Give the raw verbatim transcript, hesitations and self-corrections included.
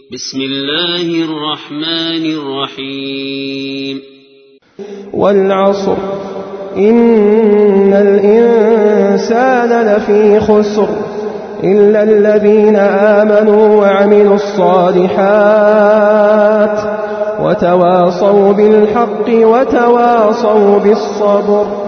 بسم الله الرحمن الرحيم والعصر إن الإنسان لفي خسر إلا الذين آمنوا وعملوا الصالحات وتواصوا بالحق وتواصوا بالصبر.